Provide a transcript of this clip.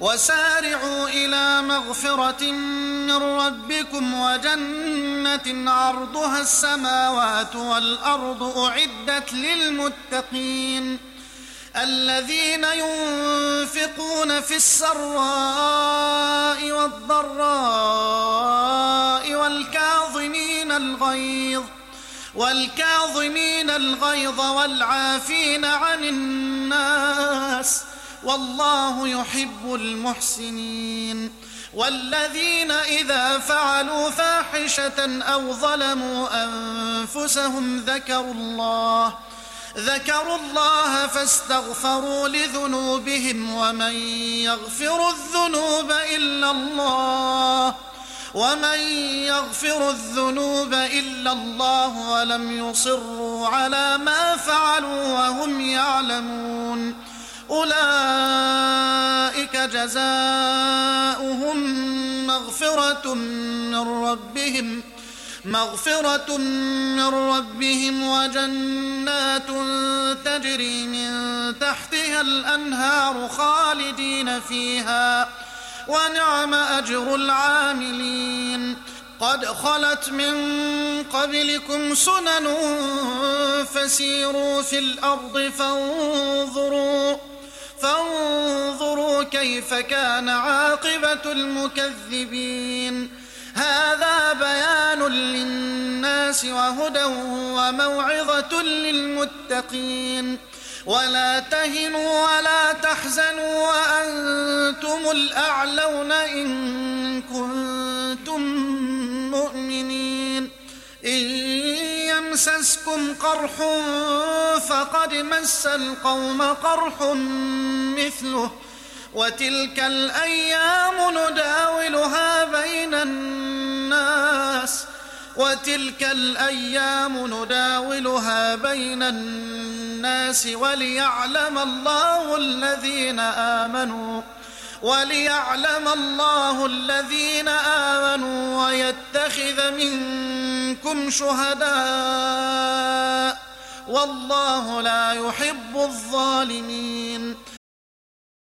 وسارعوا إلى مغفرة من ربكم وجنة عرضها السماوات والأرض أعدت للمتقين الذين ينفقون في السراء والضراء والكاظمين الغيظ والعافين عن الناس والله يحب المحسنين والذين إذا فعلوا فاحشة أو ظلموا أنفسهم ذكروا الله فاستغفروا لذنوبهم ومن يغفر الذنوب إلا الله ولم يصروا على ما فعلوا وهم يعلمون أولئك جزاؤهم مغفرة من ربهم وجنات تجري من تحتها الأنهار خالدين فيها ونعم أجر العاملين قد خلت من قبلكم سنن فسيروا في الأرض فانظروا كيف كان عاقبة المكذبين هذا بيان للناس وهدى وموعظة للمتقين ولا تهنوا ولا تحزنوا وأنتم الأعلون إن كنتم مؤمنين إن يمسسكم قرح فقد مس القوم قرح مثله وتلك الأيام نداولها بين الناس وليعلم الله الذين آمنوا ويتخذ منكم شهداء والله لا يحب الظالمين